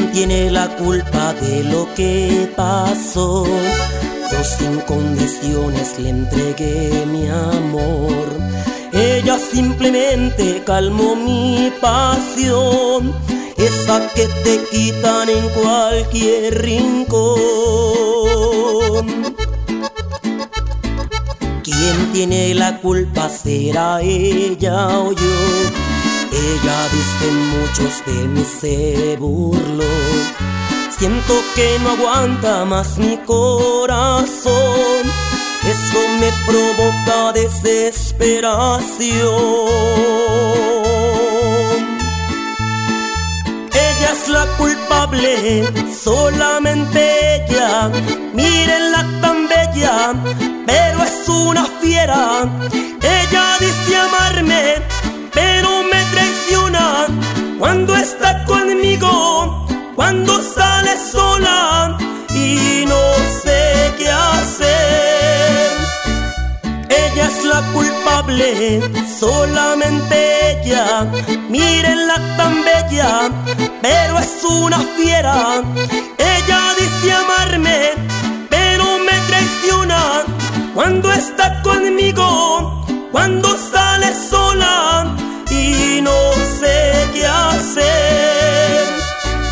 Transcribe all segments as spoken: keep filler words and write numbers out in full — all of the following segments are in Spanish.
¿Quién tiene la culpa de lo que pasó? Yo sin condiciones le entregué mi amor. Ella simplemente calmó mi pasión, esa que te quitan en cualquier rincón. ¿Quién tiene la culpa? ¿Será ella o yo? Ella dice muchos de mí se burló. Siento que no aguanta más mi corazón, eso me provoca desesperación. Ella es la culpable, solamente ella. Mírenla tan bella, pero es una fiera. Ella dice amarme, pero me traiciona cuando está conmigo, cuando sale sola y no sé qué hacer. Ella es la culpable, solamente ella. Mírenla tan bella, pero es una fiera. Ella dice amarme, pero me traiciona cuando está conmigo, cuando sale sola y no sé qué hacer.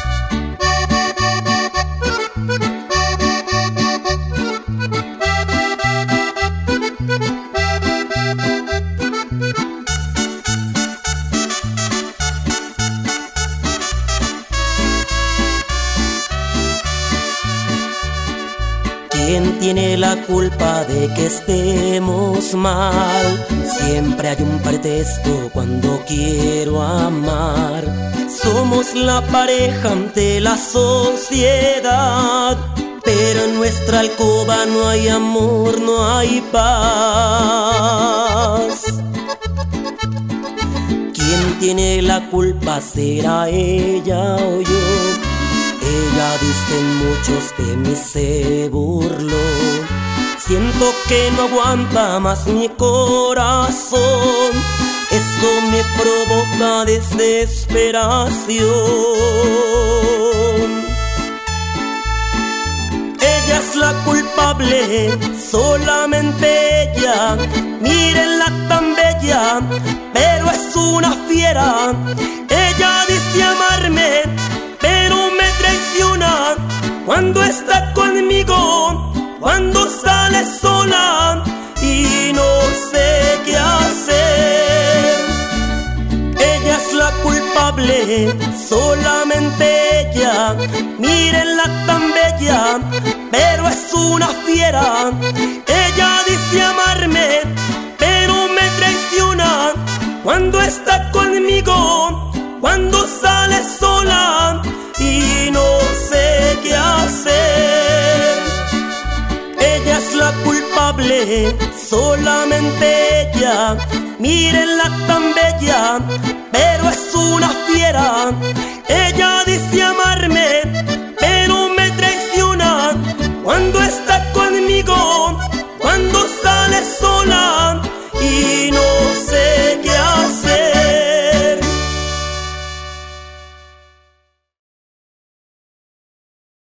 ¿Quién tiene la culpa de que estemos mal? Siempre hay un pretexto cuando quiero amar. Somos la pareja ante la sociedad, pero en nuestra alcoba no hay amor, no hay paz. ¿Quién tiene la culpa? ¿Será ella o yo? Ella dicen muchos de mí se burló. Siento que no aguanta más mi corazón, eso me provoca desesperación. Ella es la culpable, solamente ella. Mírenla tan bella, pero es una fiera. Ella dice amarme, pero me traiciona cuando está conmigo, cuando sale sola y no sé qué hacer. Ella es la culpable, solamente ella. Mírenla tan bella, pero es una fiera. Ella dice amarme, pero me traiciona cuando está conmigo, cuando sale sola y no sé qué hacer. Ella es la culpable, solamente ella. Mírenla tan bella,